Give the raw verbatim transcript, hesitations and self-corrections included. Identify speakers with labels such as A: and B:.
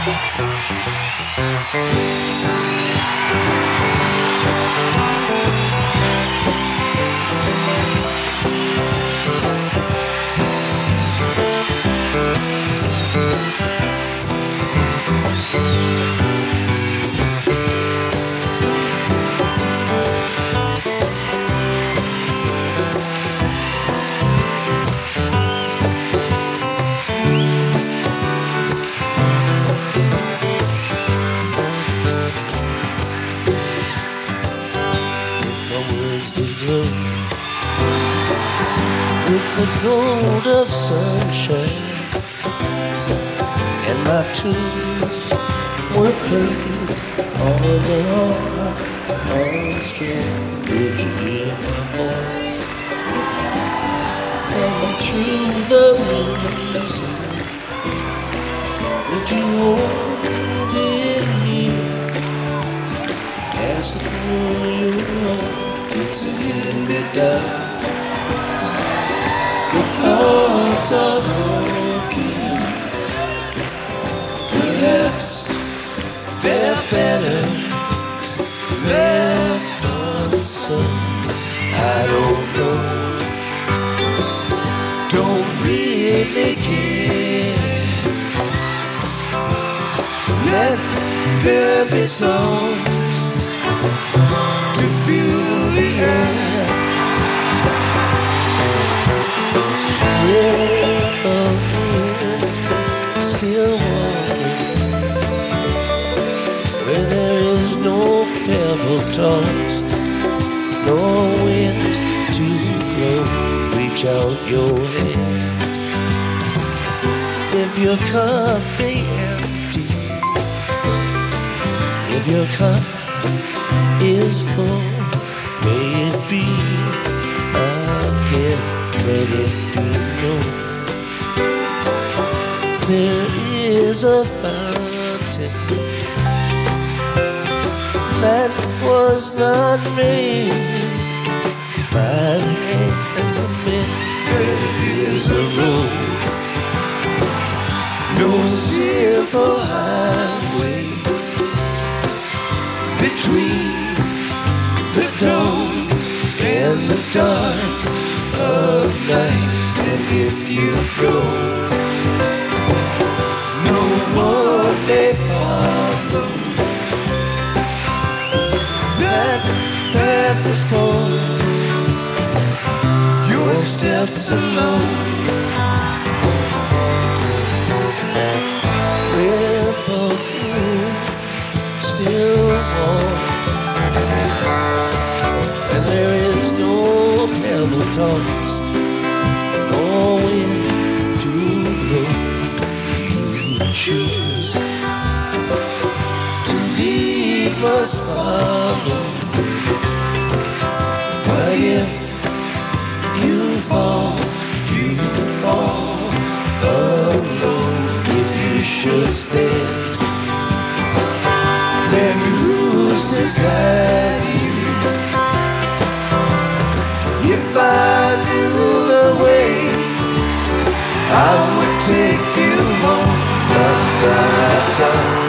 A: With the gold of sunshine, and my tunes were played all the heart, all strong. Would you hear my voice? And through the music, would you hold it near? As it were your own, it's in the dark. The thoughts are broken. Perhaps they're better left unsung. I don't know. Don't really care. Let there be songs to fill the air. Yeah, oh, yeah, still wandering where there is no pebble tossed, no wind to blow. Reach out your hand. If your cup be empty, if your cup is full, may it be again. Let it be known there is a fountain that was not made by the hands of men. There is a road, no simple highway between the dawn and the dark of night. And if you go, no more they follow. That path is full, your steps alone. Ripple still warm, and there is no pebble tossed, no wind to blow. You choose to leave, must follow. But if you fall, you fall alone. If you should stand, then who's to guide you? If I knew the way, I would take you home. Da, da, da.